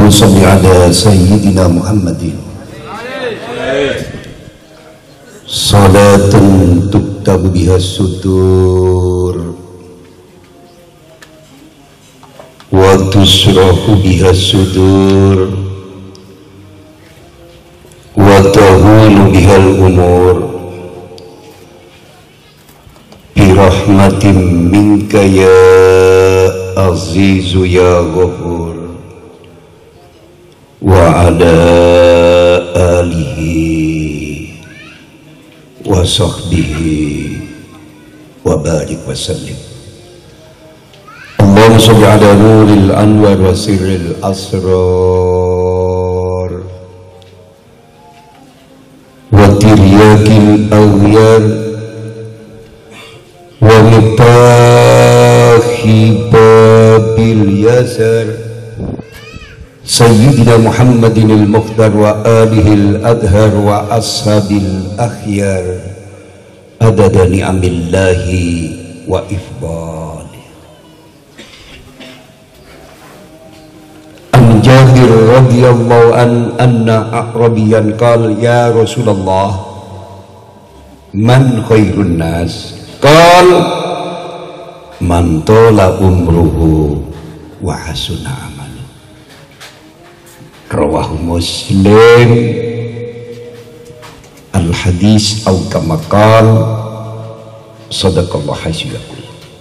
Allahumma sholli ala sayyidina Muhammadin salatan tuktabu biha sudur wa tusrahu biha sudur wa tahulu bihal umur birahmatin minka ya azizu ya ghafur wa ala alihi wa sahbihi wa barik wa sallim. Allahumma sholli ala nuril anwar wa sirril asrar wa tiryakil awliyar wa mitahi babil yasar Sayyidina Muhammadin al-Mukhtar wa alihi al-adhar wa ashabil akhyar adada ni'amillahi wa ifdali. An Jabir radhiyallahu anna a'rabiyan qala ya Rasulullah man khairun nas qala man tola umruhu wa hasuna amaluhu. Rawahu Muslim. Al hadis au kama qala sadaqallahu hasyaqul.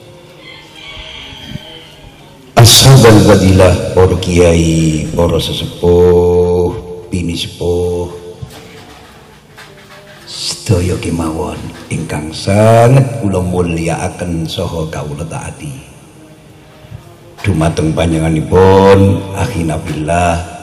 Ashabal fadilah, para kiai, para sesepuh, bini sepuh, sedaya kemawon ingkang sanget kula mulyakaken saha kawula taati. Dumateng panjenenganipun akhina billah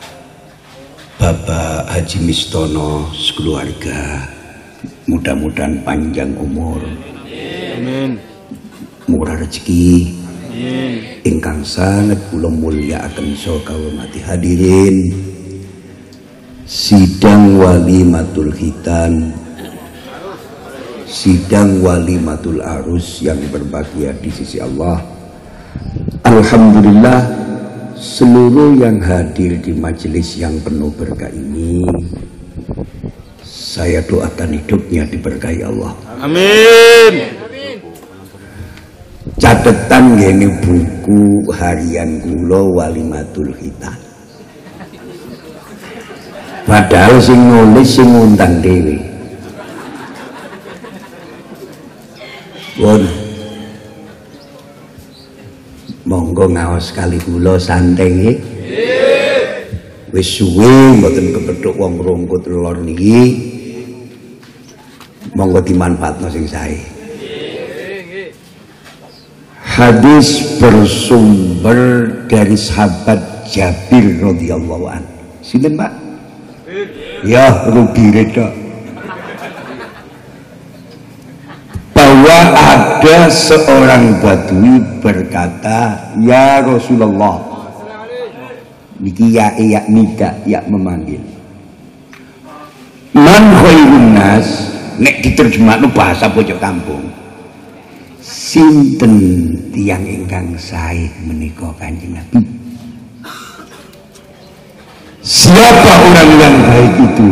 Bapak Haji Mistono sekeluarga, mudah-mudahan panjang umur, amin, murah rezeki, amin. Ingkang sangat kula mulyakaken saha kawula hadirin sidang walimatul khitan, sidang walimatul arus yang berbahagia di sisi Allah. Alhamdulillah, seluruh yang hadir di majelis yang penuh berkah ini, saya doakan hidupnya diberkahi Allah. Amin. Catatan gini buku harian kula walimatul khitan. Padahal sing nulis sing ngundang dhewe. Monggo ngaos kali kula santai nggih. Wis suwe mboten kepethuk wong rungkut lor niki. Monggo dimanfaatno sing sae. Hadis bersumber dari sahabat Jabir radhiyallahu anhu. Sinten, Pak? Ya, rugi reda. Bahwa ada seorang badui berkata, ya Rasulullah, niki ya nida ya memanggil. Man khairun nas, nek diterjemahno bahasa pojok kampung. Sinten tiyang ingkang sae menika Kanjeng Nabi? Siapa orang yang baik itu?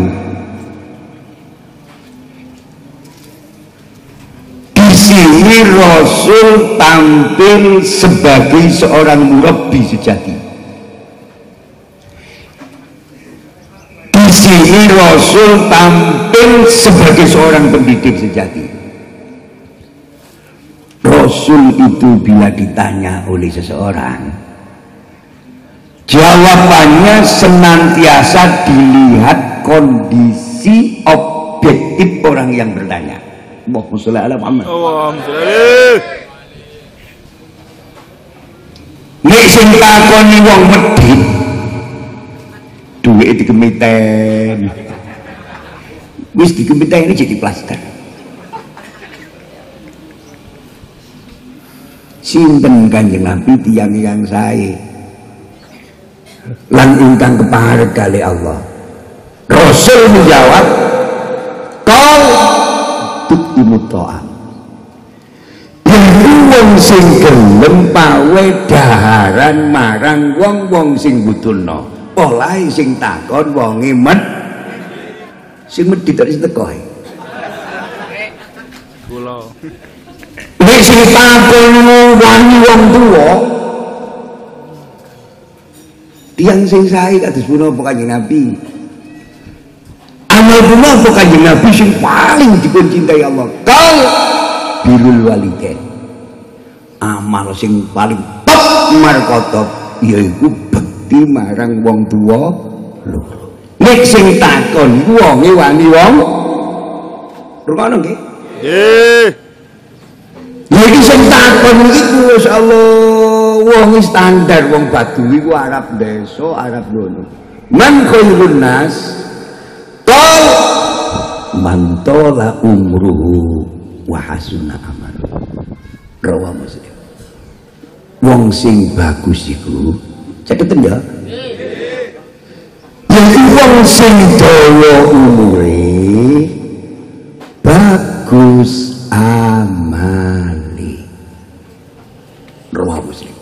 Sini Rasul tampil sebagai seorang murabbi sejati. Di sini Rasul tampil sebagai seorang pendidik sejati. Rasul itu bila ditanya oleh seseorang, jawabannya senantiasa dilihat kondisi objektif orang yang bertanya. Allahumma sholli ala Muhammad. Nek sing takoni wong medhit, duwe dikemiten. Wis dikemiten jadi plaster. Sinten Kanjeng Nabi tiyang yang sae lan ingkang keparek kali Allah. Rasul menjawab, "Qal tu'imut ta'am." Wong sing gelem pawe daharan marang wong-wong sing butuhno. Olahe sing takon wonge sing medhit terus teko. Kula. Nek sing takon wani wong tuwa. Tiyang sing sae kados punapa Kanjeng Nabi. Amal punapa Kanjeng Nabi sing paling dipun cintai Allah. Kal birrul walidain. Amal sing paling top markotop yaiku bekti marang wong tuwa loro. Nek sing takon wonge wani wong rungono nggih. Nggih. Iki sing takon iku masyaallah wong standar wong Baduy ku Arab desa, Arab ngono. Man khairun nas qal man tola umruhu wa hasuna amalu. Rawa Muslim. Wong sing bagus iku ceketen ya. Yaiku wong sing dawa umure bagus amali. Rawa Muslim.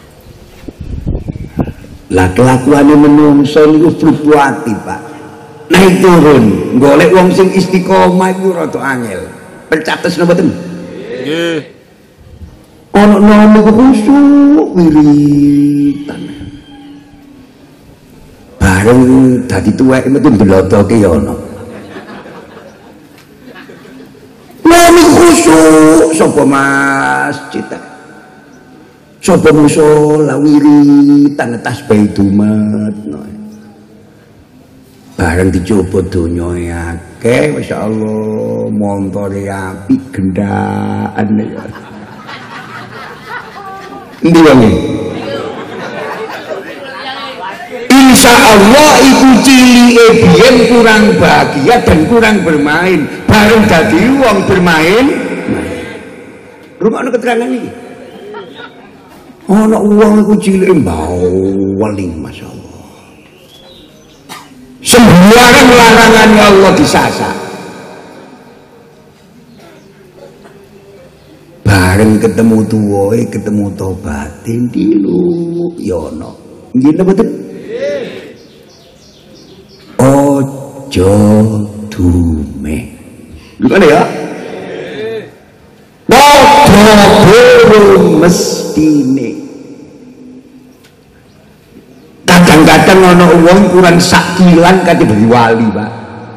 Lah kelakuane menungso niku fluktuatif, Pak. Naik turun, golek wong sing istiqomah iku rada angel. Percates napa mboten? Nggih. Ana nono khusuk wiritan. Bareng dadi tuwek metu ndelodoke ya ana. Nono khusuk sapa masjid. Sapa musala wiritan tasbih dumat. Bareng dicoba donya akeh masyaallah montore apik gendaan ya. Endi wae? Insyaallah iku cilike biyen kurang bahagia dan kurang bermain, bareng dadi wong bermain. Rungokno keterangan iki. Ana wong iku cilike mbawali masyaallah. Sembarang larangan Allah disasa. Bareng ketemu tuwoe, ketemu tobatin dilu yono. Nggih napa mboten? Ojo dume. Gimana ya? Padha durung mestine. Kadang-kadang ana wong kurang sak kilan kate dadi wali, Pak.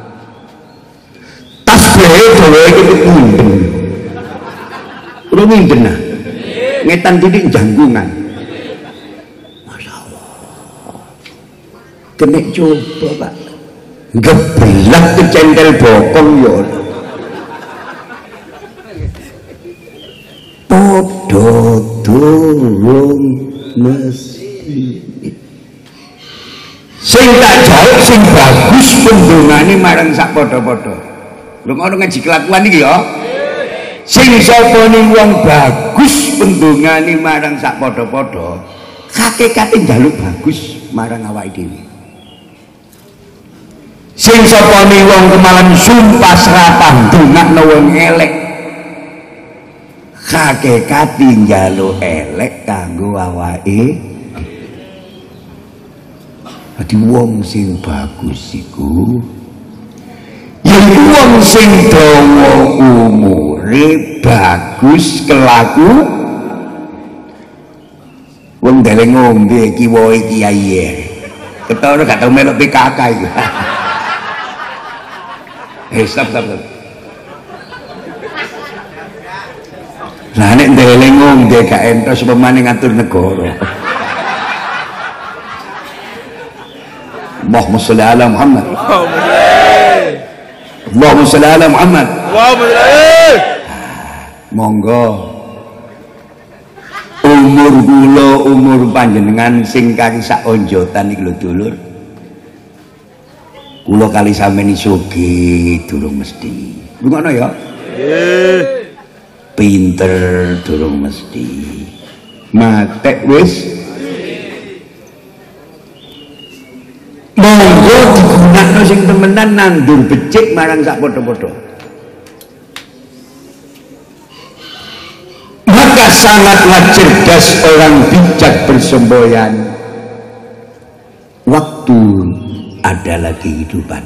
Tasbihe dhewe iki mundeng. Kulo minden nah. Ngetan titik janggungan. Masyaallah. Kena coba, Pak. Geblak kecendel bokong ya. Padha durung mesti. Sing tak jauh sing bagus pendongane marang sak padha-padha. Lho ngono ngaji kelakuan iki ya. Sing sapa ning wong bagus pendongane marang sak padha-padha, hakikate njaluk bagus marang awake dhewe. Sing sapa ning wong kemalan sumpah serapah ndongakno wong elek, hakikate njaluk elek kanggo awake. Adi wong sing bagus iku yen wong sing dawa umure bagus kelaku wong dele ngombe kiwoe kiai ketara gak tau melok PKK iku. Stop. Lah nek dele ngombe gak entos pemane ngatur negara. Allahumma sholli ala Muhammad. Allahumma sholli ala Muhammad. Monggo umur kula umur panjenengan sing kari sak onjotan iki lho dulur. Kula kali sampeyan sugih durung mesti. Ngono ya? Nggih. Pinter durung mesti. Matek wis monggo digunakno sing temenan nandur becik marang sak padha-padha. Maka sangatlah cerdas orang bijak bersemboyan waktu waktu adalah kehidupan.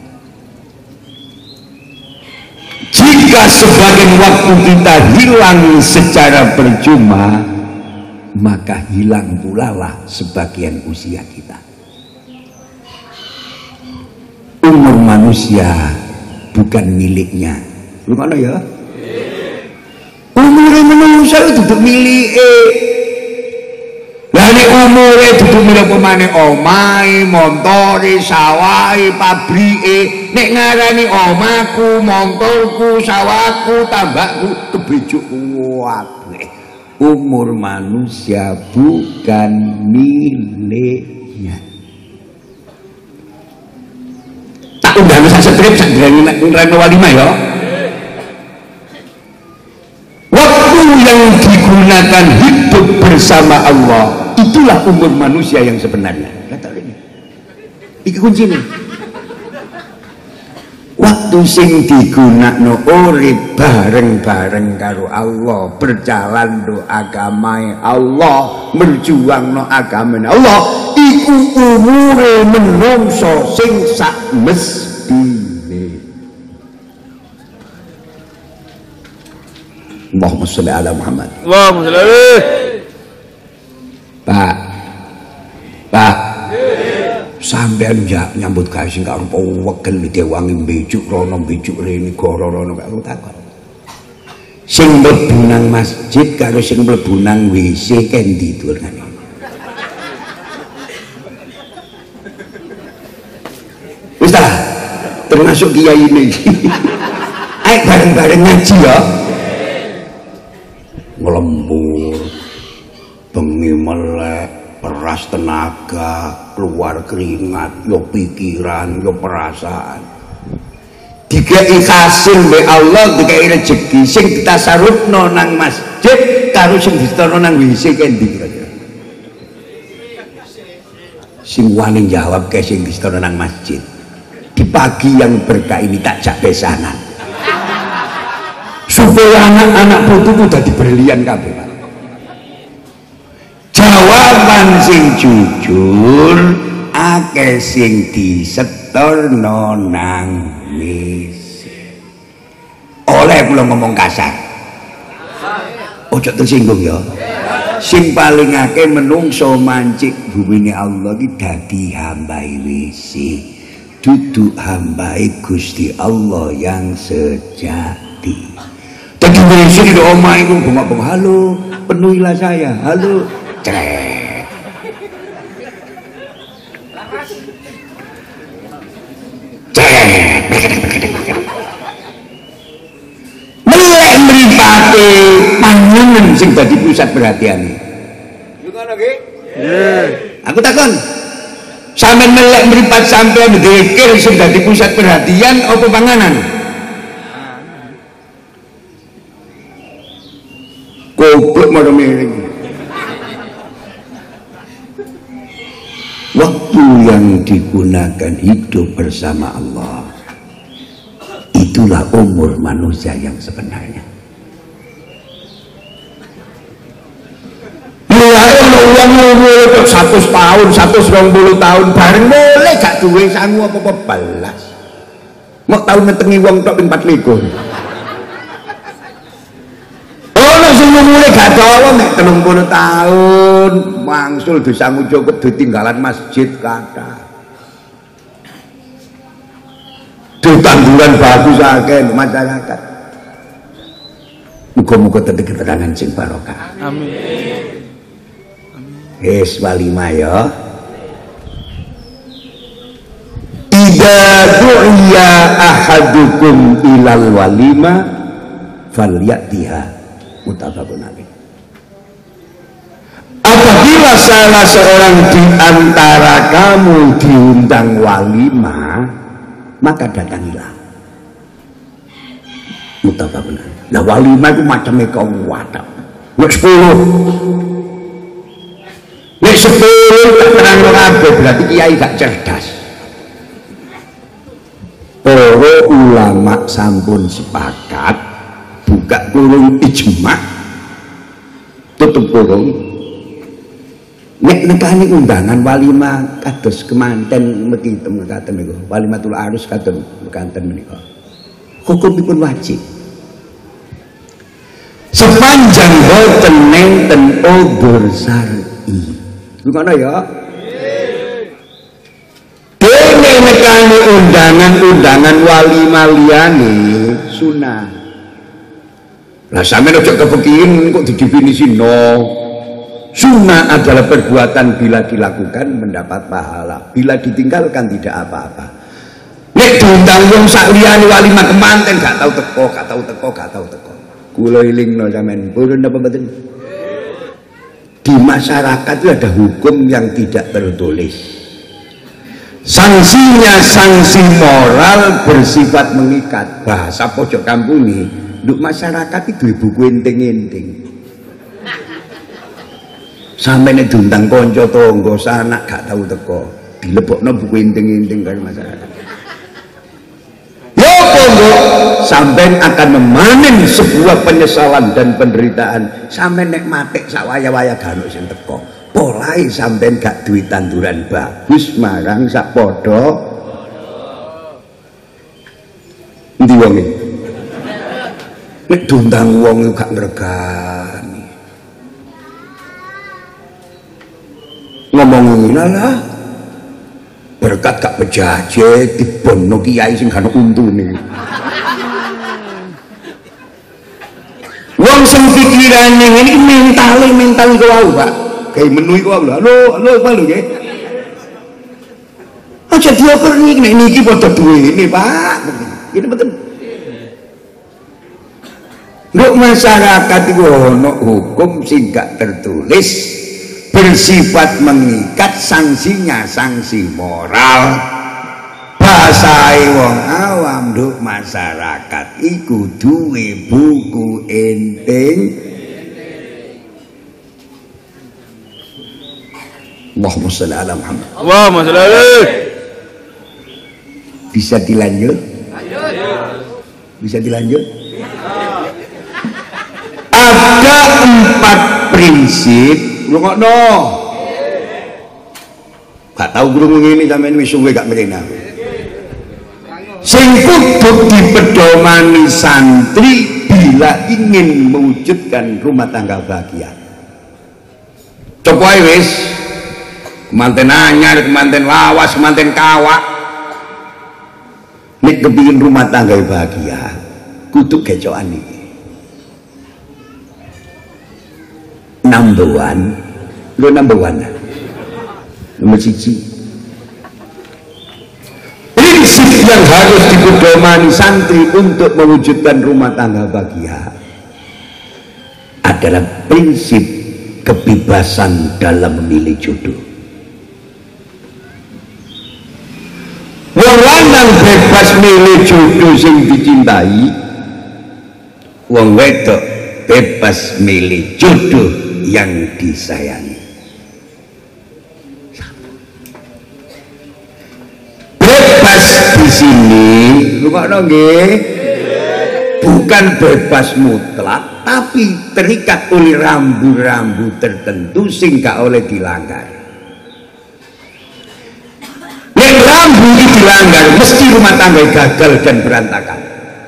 Jika sebagian waktu kita hilang secara percuma, maka hilang pula lah sebagian usia kita. Umur manusia bukan miliknya. Lu mana ya? Umur manusia itu duduk milik. Lah nek umure duduk milik pemane omahe, montore, sawahe, pabrike, nek ngarani omaku, montorku, sawahku, tambakku, kebejukku kabeh. Umur manusia bukan miliknya. Tak undang sak strip sak ngrene walimah ya. Waktu yang digunakan hidup bersama Allah, itulah umur manusia yang sebenarnya. Kata ini. Iki kuncine. Waktu sing digunakno urip bareng-bareng karo Allah, berjalan do agamae Allah, berjuangno agamane Allah, iku umure menungso sing sak mestine. Allahumma sholli ala Muhammad. Allahumma sholli. Pak. Sampean nyambut gawe sing karo wegel diwangi mbejuk rono mbejuk rene goro rono karo takon. Sing mlebu nang masjid karo sing mlebu nang WC kendi durane. Wis ta, termasuk kiai ini. Ayo bareng-bareng ngaji ya. Ngelembur, bengi melek, peras tenaga, keluar keringat, yo pikiran, yo perasaan. Dikai hasil be Allah, dikai rezeki sing ditasarufno nang masjid karo sing distono nang WC kendi kira-kira. Sing wani jawab ke sing distono nang masjid. Di pagi yang berkah ini tak jak besanan. Supaya anak-anak putuku dadi berlian kabeh. Jawaban sing jujur akeh sing disetorno nang misi. Oleh kula ngomong kasar. Ojo tersinggung ya. Sing paling akeh menungso mancik bumine Allah iki dadi hambae wisi. Duduk hambae Gusti Allah yang sejati. Dadi wisi di omah iku bengok-bengok, halo, penuhilah saya. Halo. Cek. Melek mripate panjenengan sing dadi pusat perhatian. Yo ngono nggih? Nggih. Aku takon. Sampeyan melek mripat sampeyan dzikir sing dadi pusat perhatian apa panganan? Goblok mau miring. Waktu yang digunakan hidup bersama Allah, itulah umur manusia yang sebenarnya. Uang umur 100 tahun, 120 tahun, bareng boleh gak duwe sangu apa-apa balas. Mau tahun ngetengi uang tok ping 24. Umure gak dawa nek 30 tahun mangsul dosamu cukup ditinggalan masjid kata. Ditanggulan bagus akeh masyarakat. Muga-muga dadi keterangan sing barokah. Amin. Wis walimah ya. Idza du'iya ahadukum ilal walimah falyatiha. Muttafaqun alaih. Apabila salah seorang di antara kamu diundang walimah, maka datangilah. Muttafaqun alaih. Lah walimah itu macamnya kau wadah. Nek 10. Nek 10 tak terang kabeh berarti kiai gak cerdas. Para ulama sampun sepakat buka kurung ijma tutup kurung Nek nekani undangan walimah kados kemanten mesti mekaten niku. Walimatul arus kados mekaten menika. Hukumipun wajib. Sepanjang boten nenten udzur syar'i. Gimana ya? Dene nekani undangan walimah liyane sunah. Lah sampeyan aja kepikiran kok didefinisino. Sunnah adalah perbuatan bila dilakukan mendapat pahala, bila ditinggalkan tidak apa-apa. Nek diundang wong sak liyane walimah kemanten gak tau teko. Kula ilingno sampean, purun apa mboten? Di masyarakat itu ada hukum yang tidak tertulis. Sanksinya sanksi moral bersifat mengikat. Bahasa pojok kampung ini, nduk masyarakat itu buku enting-enting. Sampai nek diundang konco tonggo sanak gak tahu teko, dilebokno buku inting-inting karo masyarakat. Ya tonggo, sampai akan memanen sebuah penyesalan dan penderitaan. Sampai nek matek sak waya-waya gak ono sing teko. Polahe sampai gak duwe tanduran bagus marang sak padha. Endi wonge? Nek diundang wong gak ngregani. Ngomong lah berkat gak pejaje dibono kiai sing gak untune. Wong sing pikirane ini mental iku wae, Pak. Kayak menu iku wae. Halo, Pak lho nggih. Aja dioker nek niki padha duwene, Pak. Ini betul. Lho masyarakat iku ono hukum sing gak tertulis. Bersifat mengikat, sanksinya sanksi moral. Bahasa wong awam nduk masyarakat iku duwe buku enting. Allahumma sholli ala Muhammad. Allahumma sholli alaihi. Bisa dilanjut? Bisa dilanjut? Ada 4 prinsip. Rungokno. Gak tau krungu ngene sampeyan wis suwe gak mrene. Sing kudu dipedomani santri bila ingin mewujudkan rumah tangga bahagia. Coba wis kemanten anyar, kemanten lawas, kemanten kawak. Nek kepingin rumah tangga bahagia, kudu gecokan iki. Number one, nomor 1. Prinsip yang harus dipedomani santri untuk mewujudkan rumah tangga bahagia adalah prinsip kebebasan dalam memilih jodoh. Wong lanang bebas milih jodoh sing dicintai, wong wedok bebas milih jodoh yang disayangi. Bebas di sini, rungokno nggih, bukan bebas mutlak, tapi terikat oleh rambu-rambu tertentu sing gak oleh dilanggar. Nek rambu iki dilanggar, mesti rumah tangga gagal dan berantakan.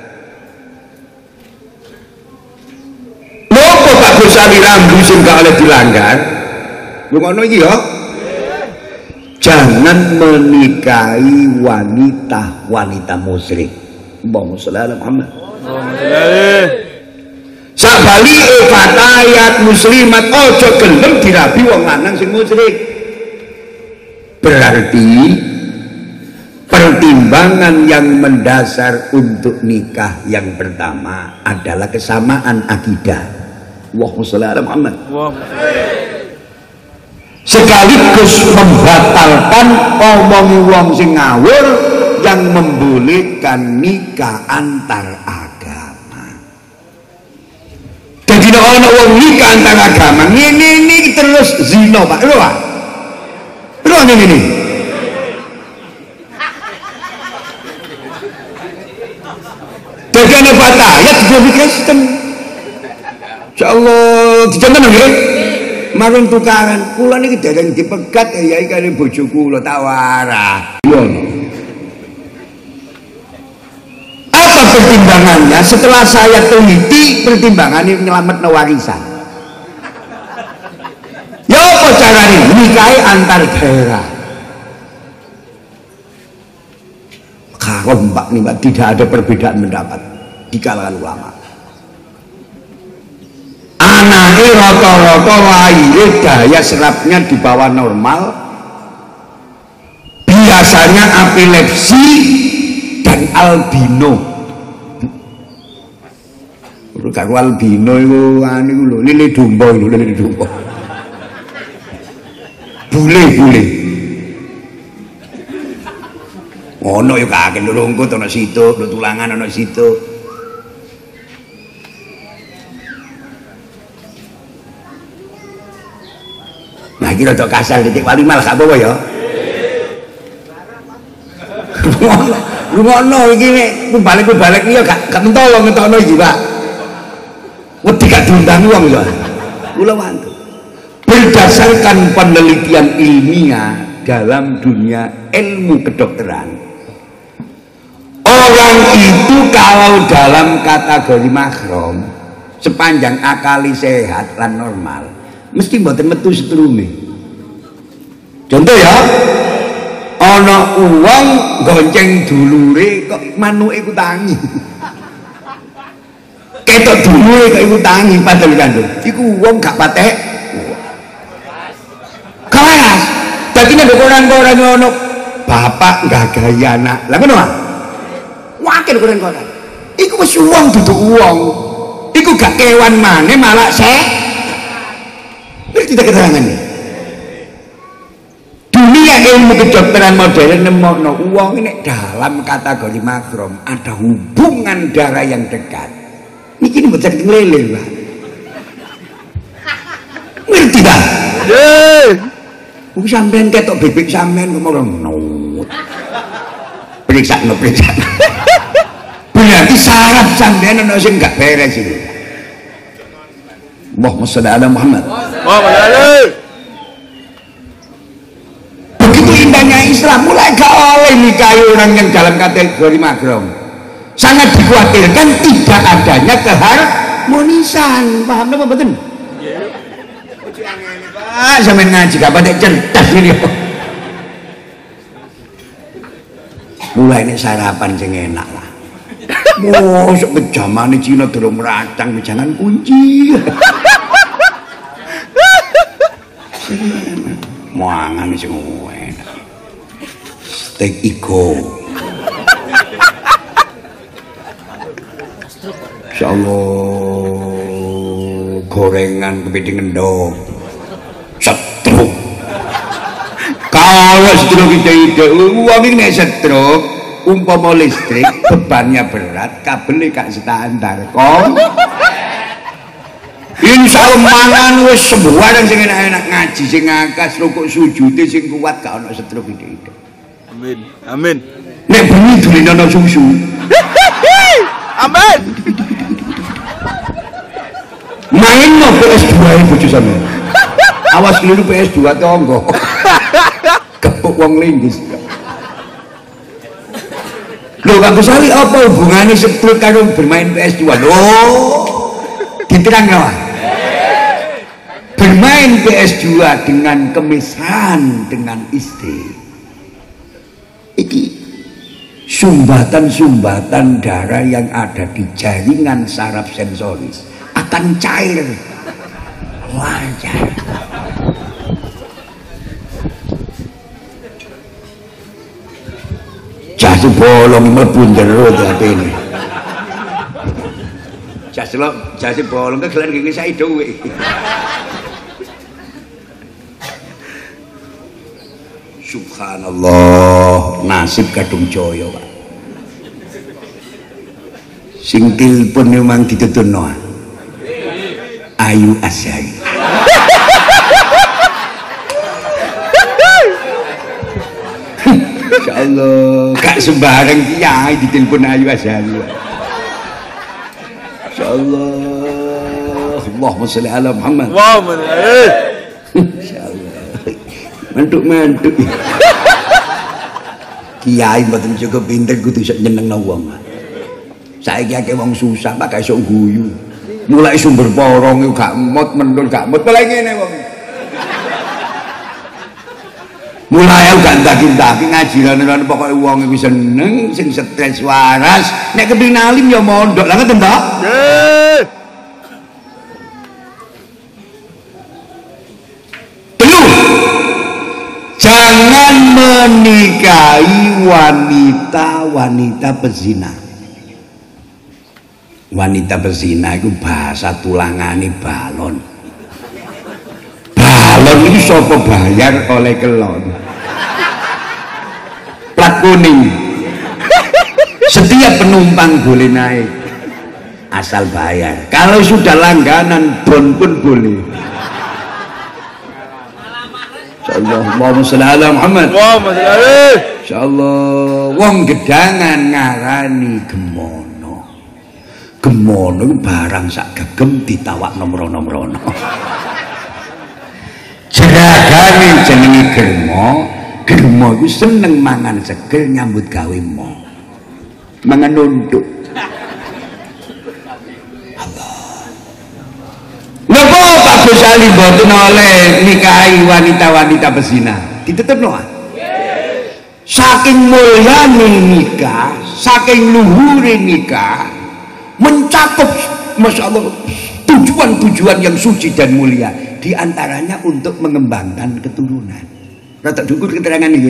Sari rambu sing gak oleh dilanggar. Lungono iki ya. Jangan menikahi wanita musyrik. Allahumma sholli ala Muhammad. Sabali fatayat muslimat ojo gelem dirabi wong lanang sing musyrik. Berarti pertimbangan yang mendasar untuk nikah yang pertama adalah kesamaan akidah. Allahumma sholli ala Muhammad. Sekaligus membatalkan omong wong sing ngawur yang membolehkan nikah antar agama. Jadi nek ana wong nikah antar agama ngene terus zina, Pak. Lho, Pak. Lho ngene. Dadi ana fatayat di Kristen. Insyaallah dicontoh nggih. marung tukaran. Kula niki dereng dipegat ya kali bojo kula tak warah. Apa pertimbangannya? Setelah saya teliti, pertimbangannya nyelametno warisan. Ya apa caranya? Nikahi antar daerah. Kalau mbak nih mbak, tidak ada perbedaan pendapat di kalangan ulama. Anaknya rata-rata lahir daya serapnya di bawah normal, biasanya epilepsi dan albino. Kalau albino itu anu lho, lili domba itu, lili domba. Bule. Ono ya kakek rungkut ono situ, tulangan ono situ. Nah iki rada kasar titik walimal gak apa-apa ya. Lungono iki nek balik iki ya gak mentolo ngetokno iki, Pak. Wedi gak diundang wong ya. Kula wonten. Berdasarkan penelitian ilmiah dalam dunia ilmu kedokteran, orang itu kalau dalam kategori mahram sepanjang akali sehat dan normal mesti mboten metu setrume. Contoh ya, ana uang gonceng dulure kok manuke ku tangi. Ketok dulure kok iku tangi padahal kandung. Iku wong gak patek. Kelas. Dadi nek koran-koran ngono, bapak gagahi anak. Lah ngono ah. Wakil koran-koran. Iku wis wong duduk wong. Iku gak kewan maneh malah ngerti tak keterangane. Dunia ilmu kedokteran modern nemokno wong ini dalam kategori mahram ada hubungan darah yang dekat. Niki ini bocah ngelele, Pak. Ngerti tak? Nggih. Wong sampean ketok bebek sampean ngomong nut. Periksa. Berarti saraf sampean ana sing gak beres iki. Allahumma shalli ala Muhammad. Begitu indahnya Islam, mulai gak oleh nikahi orang yang dalam kategori mahram. Sangat dikhawatirkan tidak adanya keharmonisan. Paham apa betul? Pak, sampean ngaji gak pada cerdas ini. Mulai ini sarapan sing enak lah. Mosok bejamane Cina durung racang jangan kunci. Mangan sing enak. Steak iko. Insyaallah gorengan kepiting endog. Setruk. Kalau setruk ide-ide uang ini nek setruk umpama listrik bebannya berat kabelnya gak standar kong. Insyaallah mangan wis sembarang sing enak-enak ngaji sing ngakas rukuk sujud sing kuat gak ono setruk ide-ide. Amin. Amin. Nek bengi dolenono susu. Amin. Main no PS2 bojo sampean. Awas dulu PS2 tonggo. Kepuk wong linggis. Lho Kang Gusali apa hubungannya setruk karo bermain PS2? Loh. Diterang ya. Bermain PS2 dengan kemesraan dengan istri. Iki sumbatan-sumbatan darah yang ada di jaringan saraf sensoris akan cair lancar. Jasi bolong mlebu jero atine. Jasi bolong kegelan gini saya dhewe. Subhanallah, nasib kadung jaya, Pak. Sing tilpun memang dituturno. Ayu Asyari. Insyaallah, gak sembarang kiai ditelepon Ayu Asyari. Insyaallah. Allahumma sholli ala Muhammad. Allahumma Insyaallah. Mantuk-mantuk. Kiai mboten cukup pinter kudu iso nyenengno wong. Saiki akeh wong susah Pak gak iso guyu. Mulai sumber porong iku gak emot mendul gak emot lha ngene wong. Mulai aku gak daging-daging ngaji lan pokoke wong iku seneng sing stres waras nek kepengin alim ya mondok lha ngoten to? Nggih. Jangan menikahi wanita pezina. Wanita pezina itu bahasa tulangane balon. Balon itu sapa bayar oleh kelon. Plat kuning. Setiap penumpang boleh naik asal bayar. Kalau sudah langganan don pun boleh. Allahumma shalli ala Muhammad. Insyaallah wong gedangan ngarani gemono. Gemono barang sak gegem ditawakno mrono-mrono. Jeragane jenenge germo. Germo iku seneng mangan seger nyambut gawe mo. Mangan nunduk. Napa Pak Gus Ali mboten oleh nikahi wanita-wanita pezina? Ditetepno ah. Saking mulyane nikah, saking luhure nikah, mencakup masyaallah tujuan-tujuan yang suci dan mulia, di antaranya untuk mengembangkan keturunan. Rada dukur keterangan iki.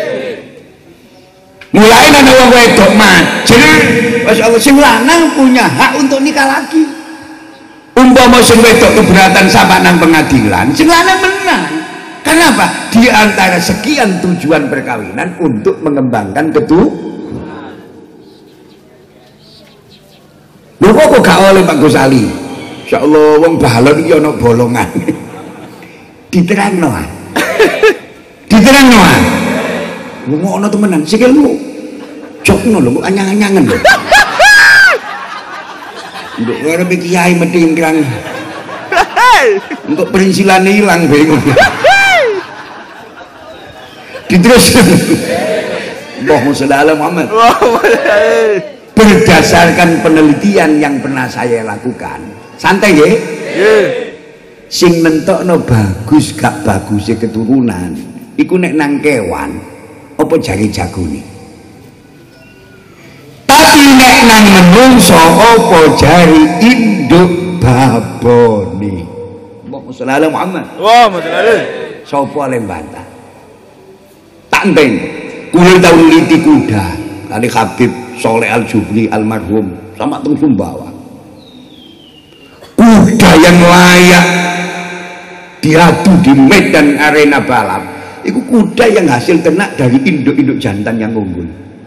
Mulai ana wong wedok majel, masyaallah sing lanang punya hak untuk nikah lagi. Umpama sing wedok keberatan sampai nang pengadilan, sing lanang menang. Kenapa? Di antara sekian tujuan perkawinan untuk mengembangkan keturunan. Lho kok gak oleh Pak Gus Ali? Insyaallah wong balon iki ana bolongan. Diterangno ah. Diterangno ah. Ngono temenan sikilmu. Jokno lho anyang-anyangan lho. Untuk ngarepe kiai medingkrang. Untuk perinsilan hilang bingung. Diterus. Allahumma shalli ala Muhammad. Berdasarkan penelitian yang pernah saya lakukan, santai nggih? Nggih. Sing nentokno bagus gak bagusnya keturunan, iku nek nang kewan apa jari jagone. Tapi nek nang menungso apa jari induk babone. Allahumma shalli ala Muhammad. Allahumma shalli. Sapa le bantah? Tak enteng. Kula tau nliti kuda kali Habib Soleh Al-Jubli almarhum sama teng Sumbawa. Kuda yang layak diadu di medan arena balap itu kuda yang hasil ternak dari induk-induk jantan yang unggul.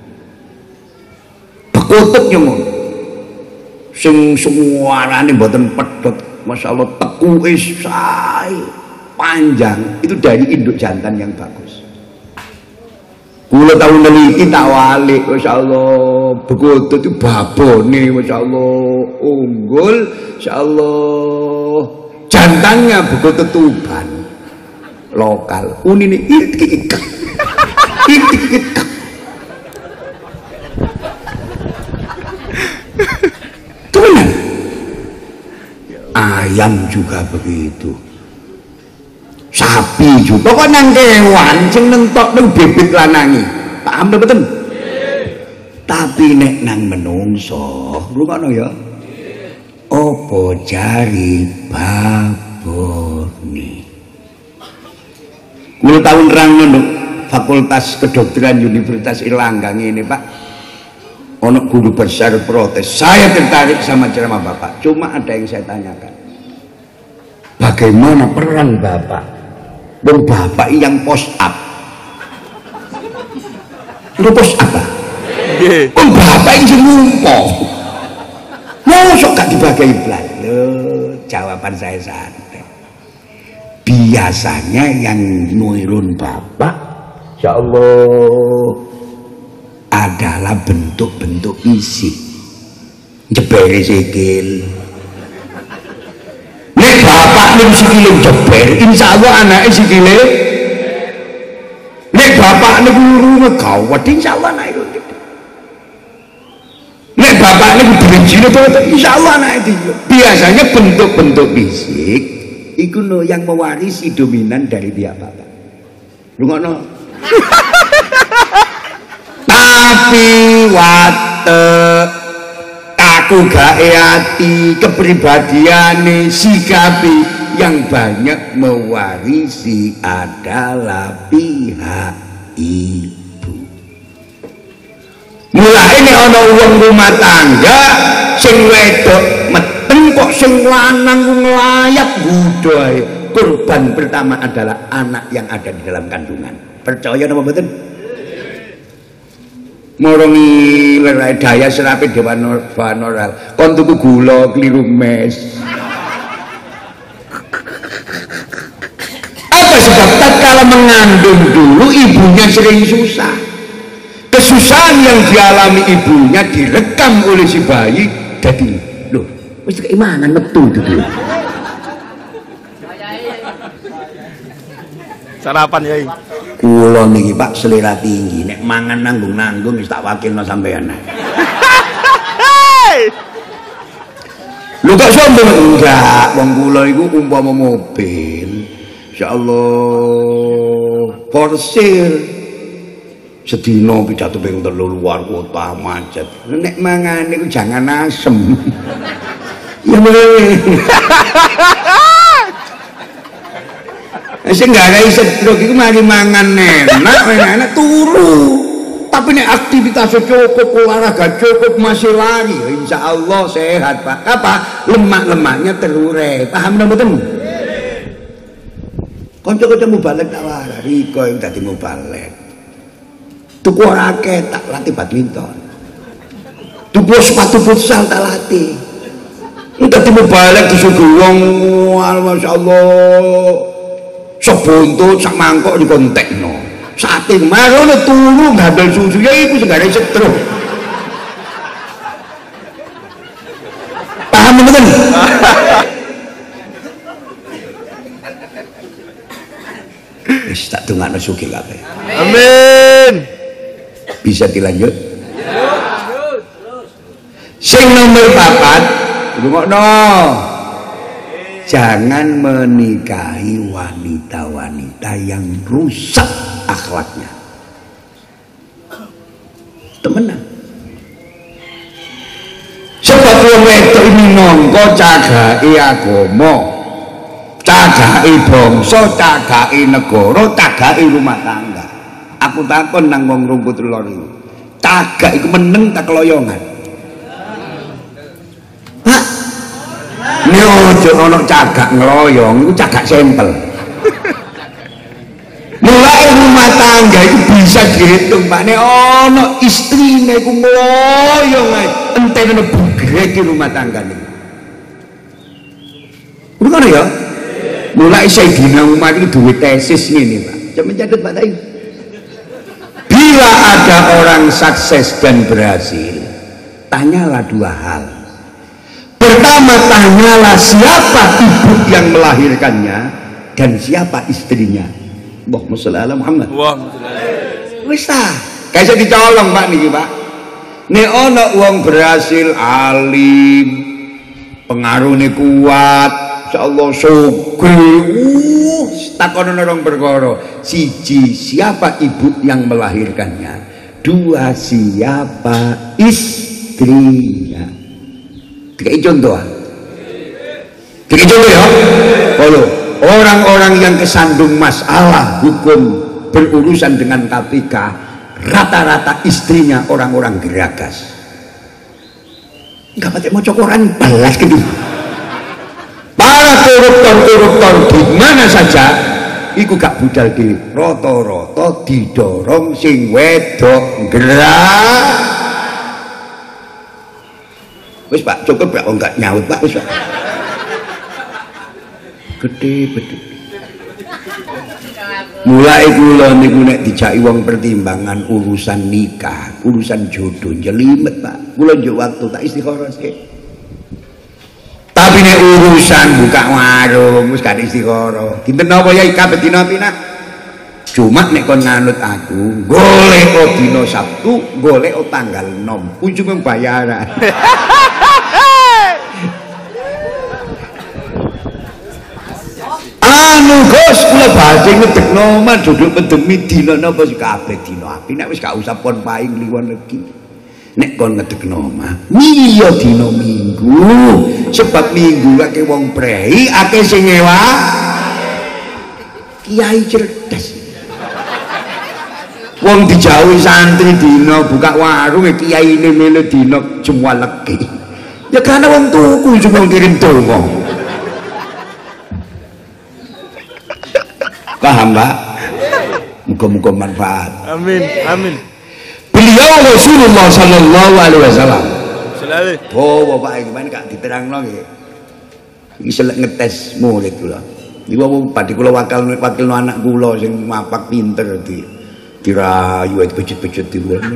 Bekututnya mon sing suarane mboten pedhot, masyaallah tekuke sae panjang itu dari induk jantan yang bagus. Kula tau neliti tak walik, masyaallah bekutut itu babone masyaallah unggul, masyaallah jantannya bekutut Tuban lokal. Unine itik Tuhan. Ayam juga begitu. Sapi juga kok nang kewan sing nentok nang bibit lanangi. Paham ta mboten? Tapi nek nang menungso, rungokno ya. Apa jari babone. Kula tau nerangno Fakultas Kedokteran Universitas Airlangga ngene, Pak. Ono guru besar protes. Saya tertarik sama ceramah Bapak. Cuma ada yang saya tanyakan. Bagaimana peran Bapak? Dan Bapak yang post up. Lu post apa? Oh Bapak yang ngumpul. Mosok gak dibagai belas. Jawaban saya santai. Biasanya yang nurun Bapak, insya Allah adalah bentuk-bentuk isi. Jebere sikil. Nek Bapak niku sikile jeber, insyaallah anake sikile nek bapak niku luru gawat insyaallah anake nek bapak niku dirijine to insyaallah anake iki. Biasanya bentuk-bentuk fisik iku no yang mewarisi dominan dari pihak bapak. Rungokno. Tapi watek aku gawe ati kepribadiane sikapi yang banyak mewarisi adalah pihak ibu. Mulai nek ana wong rumah tangga sing wedok meteng kok sing lanang nglayap budaya, korban pertama adalah anak yang ada di dalam kandungan. Percaya napa mboten? Morongi lerai daya serapi dewan vanoral kon tuku gula keliru mes. Apa sebab tatkala mengandung dulu ibunya sering susah, kesusahan yang dialami ibunya direkam oleh si bayi. Jadi loh wis keimangan metu itu Sarapan ya. Kula niki Pak selera tinggi, nek mangan nanggung-nanggung wis tak wakilno sampean. Lho kok sombong enggak, wong kula iku umpama mobil. Insyaallah porsir. Sedina pidato ping 3 luar kota macet. Nek mangan niku jangan asem. Ya boleh. Sing gak ada stroke iku mari mangan enak turu. Tapi nek aktivitas cukup, olahraga cukup, masih lari, insyaallah sehat Pak. Apa? Lemak-lemaknya terurai. Paham nggak betul? Kanca-kanca mubalek tak waras, Riko yang dadi mubalek. Tuku raket tak latih badminton. Tuku sepatu futsal tak latih. Dadi mubalek disuguh wong, masyaallah. Sebuntut sak mangkok dikontekno. Sate marone turu ngandel susu ya iku sing gare setro. Paham mboten? Wis tak dongakno sugih kabeh. Amin. Bisa dilanjut? Sing nomor 4, rungokno. Jangan menikahi wanita-wanita yang rusak akhlaknya. Temenan. Sebab wong wedok ini nongko cagake agama, cagake bangsa, cagake negara, cagake rumah tangga. Aku takon nang wong rumput lor iki. Cagak iku meneng tak keloyongan. Ini ojo ono cagak ngeloyong, itu cagak sampel. Mulai rumah tangga itu bisa dihitung Pak. Ini ono istrinya itu ngeloyong, entah ada bugrek di rumah tangga ini. Bukan ya? Mulai Sayyidina Umar itu duit tesis ini Pak. Jangan mencatat Pak Taib. Bila ada orang sukses dan berhasil, tanyalah 2 hal. Pertama, tanyalah siapa ibu yang melahirkannya dan siapa istrinya. Allahumma sholli ala Muhammad. Wis ta, kayak dicolong Pak niki Pak. Nek ana wong berhasil alim, pengaruhnya kuat, insyaallah sugih. Takono orang perkara. 1, siapa ibu yang melahirkannya? 2, siapa istrinya? Tiga contoh. Tiga contoh ya. Kalau orang-orang yang kesandung masalah hukum berurusan dengan KPK, rata-rata istrinya orang-orang geragas. Enggak pakai mau cokoran balas gitu. Para koruptor-koruptor di mana saja, iku gak budal di roto-roto didorong sing wedok gerak. Wis Pak, cukup Pak, enggak nyaut Pak, wis Pak. Gede. Mulai kula niku nek dijaki wong pertimbangan urusan nikah, urusan jodoh jelimet Pak. Kula njuk waktu tak istikharah sik. Tapi nek nek urusan buka warung wis gak istiqoro. Dinten napa ya kabeh dina pinak? Cuma nek kon nganut aku, golek dina Sabtu, golek tanggal 6. Kunjung bayaran. Anu Gus kula badhe ngedekno man duduk pendemi dina napa sik kabeh dina api nek wis gak usah pon paing liwon legi. Nek kon ngedekno omah, iya dina Minggu. Sebab Minggu akeh wong prei, akeh sing nyewa. Kiai cerdas. Wong dijauhi santri dina buka warung kiai ini milih dina Jumat Legi. Ya karena wong tuku cuma kirim donga. Paham, Pak? Muga-muga manfaat. Amin, amin. Beliau Rasulullah sallallahu alaihi wasallam. Selalu. Oh, Bapak gimana Kak diterangno nggih. Iki selek ngetes murid kula. Niku apa badhe kula wakilno anak kula sing mapak pinter dirayu becut-becut di kula.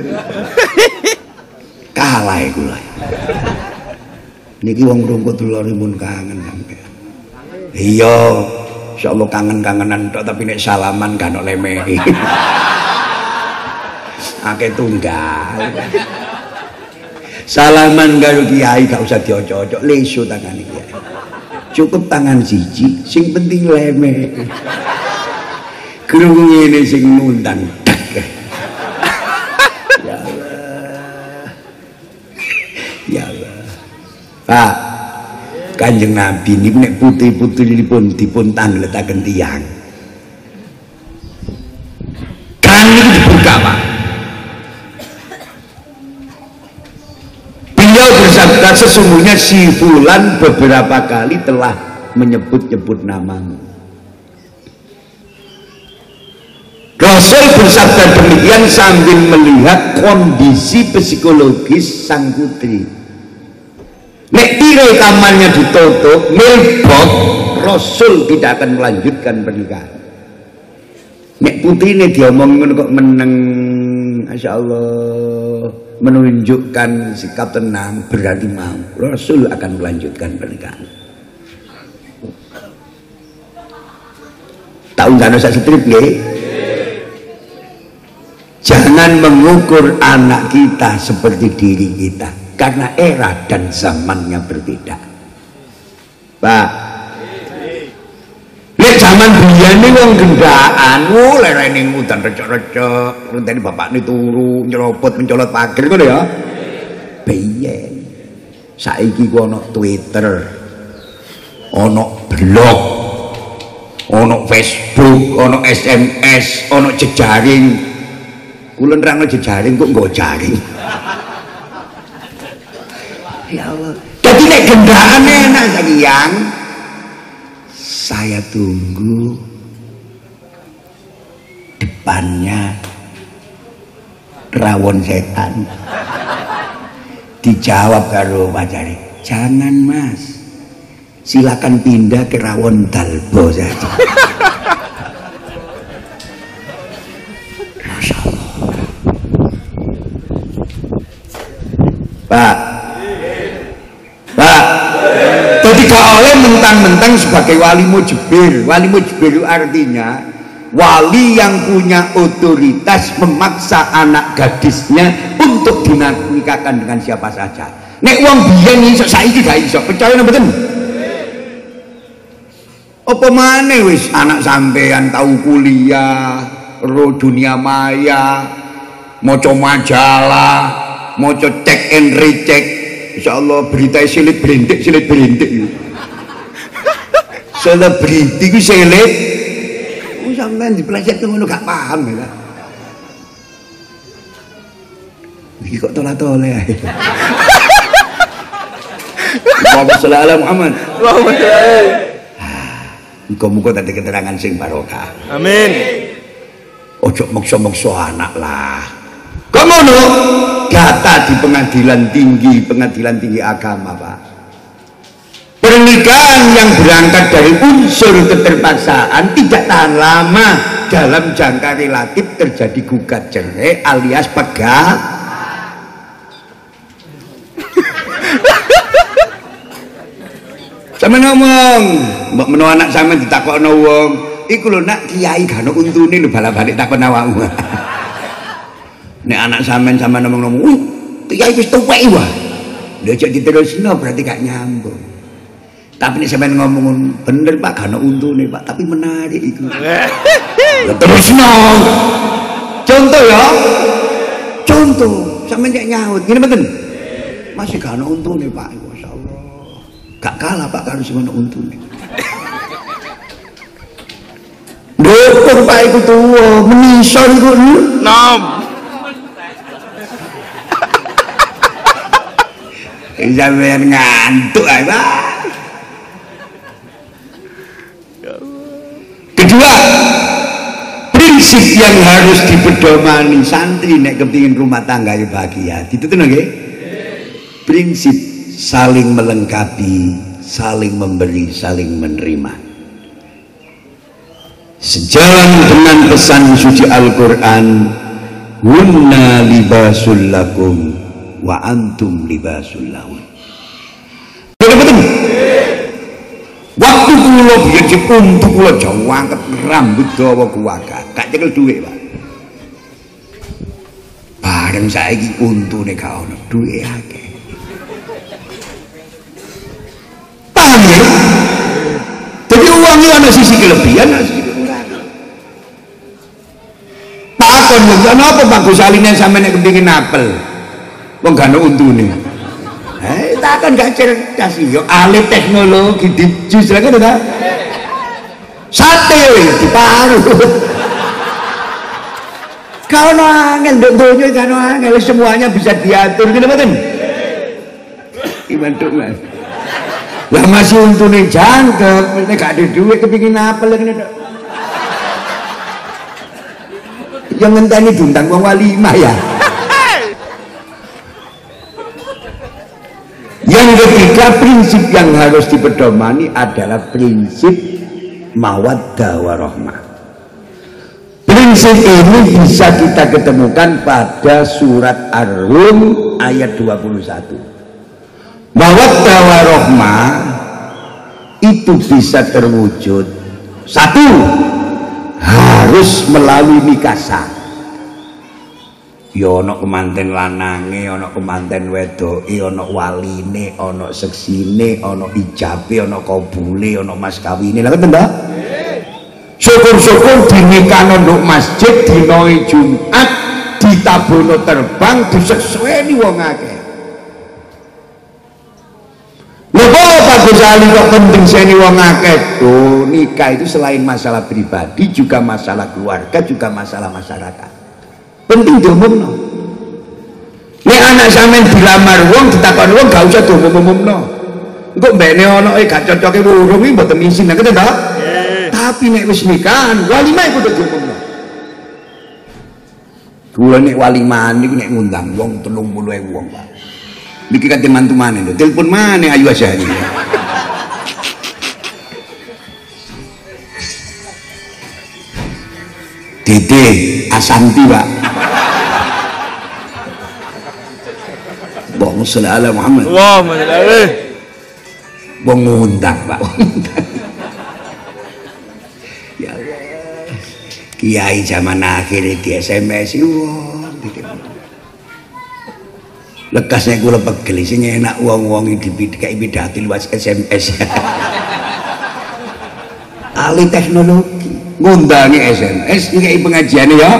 Kalah kula. Niki wong rungkut loripun kangen sampean. Iya. Insyaallah kangen-kangenan tok tapi nek salaman kan ono lemehi. Akeh tunggal. Salaman karo kiai gak usah dioco-oco, lesu tangan kiai. Cukup tangan siji, sing penting lemeh. Krungu ngene sing nundang. Ya Allah. Ya Allah. Pak Kanjeng Nabi ini nek putri-putri dipun tangletaken tiyang. Kan ini dibuka, Pak. Beliau bersabda sesungguhnya si fulan beberapa kali telah menyebut-nyebut namamu. Rasul bersabda demikian sambil melihat kondisi psikologis sang putri. Nek tirai kamarnya ditutup, milbok, Rasul tidak akan melanjutkan pernikahan. Nek putri ini diomongin kok meneng, Masya Allah, menunjukkan sikap tenang, berarti mau. Rasul akan melanjutkan pernikahan. Tahu nggak usah strip nggih? Jangan mengukur anak kita seperti diri kita. Karena era dan zamannya berbeda. Pak, nek zaman biyen iki wong gendaan, lerene udan recok-recok, ngenteni bapakne turu, nyelopot mencolot pager ngono ya. Biyen. Saiki ku ana Twitter, ana blog, ana Facebook, ana SMS, ana jejaring. Kula nerangno jejaring kok nggo jaring. Ya Allah. Jadi nek gendaan enak sayang. Saya tunggu depannya rawon setan. Dijawab karo pacare, "Jangan, Mas. Silakan pindah ke rawon dalbo saja." Masya Allah. Pak, jadi gak oleh mentang-mentang sebagai wali mujbir. Wali mujbir artinya wali yang punya otoritas memaksa anak gadisnya untuk dinikahkan dengan siapa saja. Nek wong biyen iso, saiki gak iso. Percaya napa mboten? Apa maneh wis anak sampean tahu kuliah, ro dunia maya, maca majalah, maca cek and recheck. Insyaallah berita silit berintik selebriti ku silit sampean dipeleset ngono gak paham ya. Iki kok tole-tole ae. Allahumma sholli ala Muhammad. Allahumma sholli. Muga-muga dadi keterangan sing barokah. Amin. Ojo maksa-maksa anak lah. Kok ngono? Data di pengadilan tinggi agama, Pak. Pernikahan yang berangkat dari unsur keterpaksaan tidak tahan lama, dalam jangka relatif terjadi gugat cerai alias pegat. Sampe ngomong, mbok menawa anak sampean ditakokno wong, iku lho nak kiai gak ono untune lho balik-balik takon awakmu. Nek anak sampean ngomong, kiai wis tuwek wae. Lha aja diterusno berarti gak nyambung. Tapi nek sampean ngomong bener Pak gak ono untune Pak, tapi menarik iku. Ya terusno. Contoh ya. Contoh, sampean nek nyaut, ngene mboten? Masih gak ono untune Pak, masyaallah. Gak kalah Pak karo sing ono untune. Ndukur Pak iku tuwa, menisor iku nom. Sampeyan ngantuk ae Pak. Kedua, prinsip yang harus dipedomani santri nek kepingin rumah tangga bahagia. Ditutur nggih? Prinsip saling melengkapi, saling memberi, saling menerima. Sejalan dengan pesan suci Al-Qur'an, "Hunna libasul lakum wa antum libasul lahun." Betul-betul. Waktu kula biyen untuk kula jauh angkat rambut dawa kuwaga, gak cekel dhuwit, Pak. Bareng saiki untune gak ono, dhuwit akeh. Paham ya? Jadi uang itu ada sisi kelebihan, ada sisi kekurangan. Takon lho, kenapa Pak Gus Aline sampe nek kepengin apel? Wong gak ono untune. Takon gak cerdas yo ahli teknologi dijus lagi ta. Sate diparuh. Kau no angel nduk donya kan angel semuanya bisa diatur gitu mboten. Iman tok Mas. Lah masih untune jangkep, nek gak ada duit kepengin apel ngene tok. Yang ngenteni diundang wong walimah ya. Yang ketiga, prinsip yang harus dipedomani adalah prinsip mawaddah warahmah. Prinsip ini bisa kita ketemukan pada surat Ar-Rum ayat 21. Mawaddah warahmah itu bisa terwujud, satu, harus melalui nikah sah. Ya ana kemanten lanange, ana kemanten wedoke, ana waline, ana seksine, ana ijabe, ana kabule, ana mas kawine. Lha ngoten ta? Syukur-syukur dinikahno nduk masjid dina Jumat, ditabono terbang, disesuweni wong akeh. Lha Pak Gus Ali kok penting seni wong akeh? Oh, nikah itu selain masalah pribadi juga masalah keluarga, juga masalah masyarakat. Penting diumumno. Nek anak sampean dilamar wong ditakoni wong gak usah diumumno. Engko mbene ana gak cocoke wurung iki mboten isin ngoten ta? Tapi nek wis nikahan walimah iku kudu diumumno. Kula nek walimah niku nek ngundang wong 30.000 wong, Pak. Niki kate mantu maneh lho, telepon maneh Ayu Asyari. Dede Asanti, Pak. Bong ala Muhammad. Allahumma sholli alaihi. Bong ngundang, Pak. Ya Allah. Kiai zaman akhir di SMS wong. Lekasnya kula pegel sing enak wong-wong iki dikai pidhati lewat SMS. Ahli teknologi ngundangi SMS iki pengajiane ya.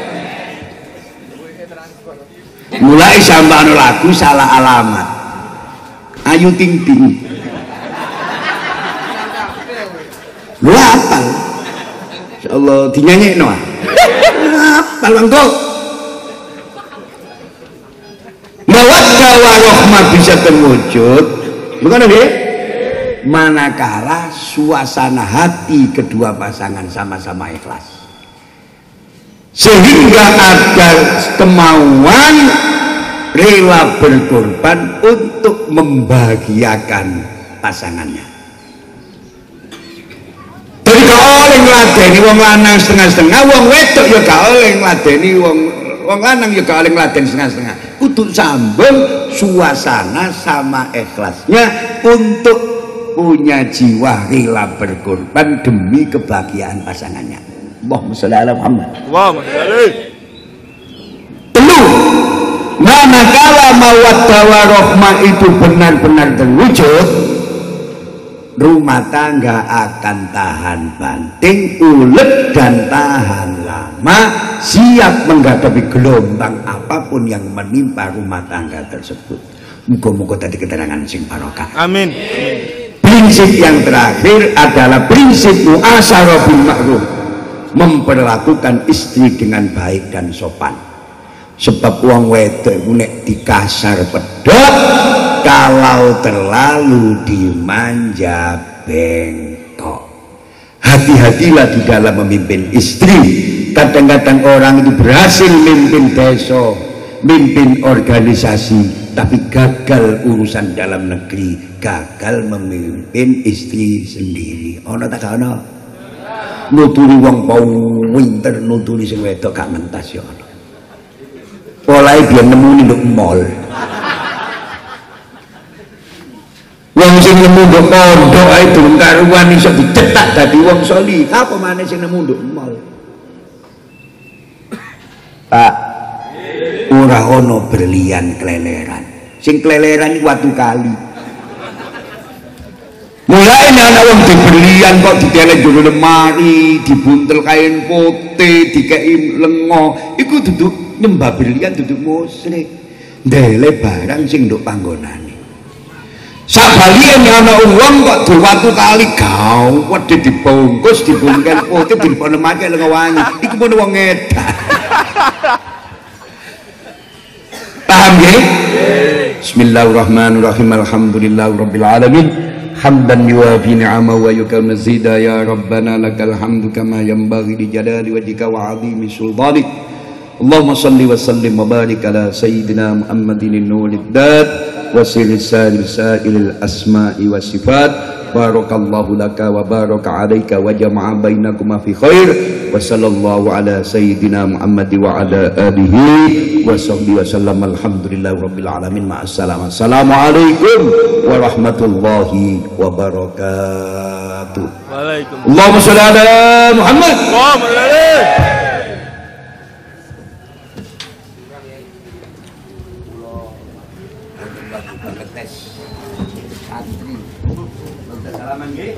Mulai sambano lagu salah alamat. Ayu Ting Ting. Lu hafal? Insyaallah dinyanyekno. Hafal engko. Mawaddah warahmah bisa terwujud. Bukan nggih? Manakala suasana hati kedua pasangan sama-sama ikhlas. Sehingga ada kemauan rela berkorban untuk membahagiakan pasangannya. Jadi gak oleh ngladeni wong lanang setengah-setengah, wong wedok ya gak oleh ngladeni wong lanang ya gak oleh ngladeni setengah-setengah. Kudu sambung suasana sama ikhlasnya untuk punya jiwa rela berkorban demi kebahagiaan pasangannya. Allahumma sholli ala Muhammad. Allahumma sholli. Telu, manakala mawaddah warahmah itu benar-benar terwujud, rumah tangga akan tahan banting, ulet dan tahan lama, siap menghadapi gelombang apapun yang menimpa rumah tangga tersebut. Muga-muga tadi keterangan sing barokah. Amin. Prinsip yang terakhir adalah prinsip mu'asyarah bil ma'ruf, memperlakukan istri dengan baik dan sopan. Sebab wong wedok nek dikasar pedot, kalau terlalu dimanja bengkok. Hati-hatilah di dalam memimpin istri. Kadang-kadang orang itu berhasil memimpin desa, memimpin organisasi, tapi gagal urusan dalam negeri, gagal memimpin istri sendiri. Ono tak ono? Nuturi wong pinter, nuturi sing wedok gak mentas ya ono. Polahe biar nemu nduk mall. Wong sing nemu nduk pondok ae durung karuan iso dicetak dadi wong soli. Apa maneh sing nemu nduk mall? Pak, ora ono berlian keleleran. Sing keleleran iki watu kali. Mulai anak wong diberlian kok didelek jero lemari, dibuntel kain putih, dikei lengo, iku duduk nyembah berlian, duduk musyrik. Ndelek barang sing nduk panggonane. Sabalien ana wong kok duwe watu kali gawedhe dibungkus, dibungkel putih, diponemake lengo wangi. Iku pun wong edan. Paham nggih? Bismillahirrahmanirrahim. Alhamdulillahirabbil alamin. Hamdan yuwafi ni'ama wa yukammu mazida ya rabbana lakal hamdu kama yanbaghi li jalali wajhika wa 'azimi sultanik. Allahumma shalli wa sallim wa barik ala sayyidina Muhammadin nuril dat wa sirril asma'i wa sifat. Barakallahu laka wa baraka alayka wa jama'a bainakuma fi khair wa sallallahu ala sayyidina Muhammad wa ala alihi wa sahbihi wa sallam. Alhamdulillahi rabbil alamin. Ma'assalam. Assalamualaikum warahmatullahi wabarakatuh. Waalaikumsalam. Allahumma sholli ala Muhammad. Allahumma sholli.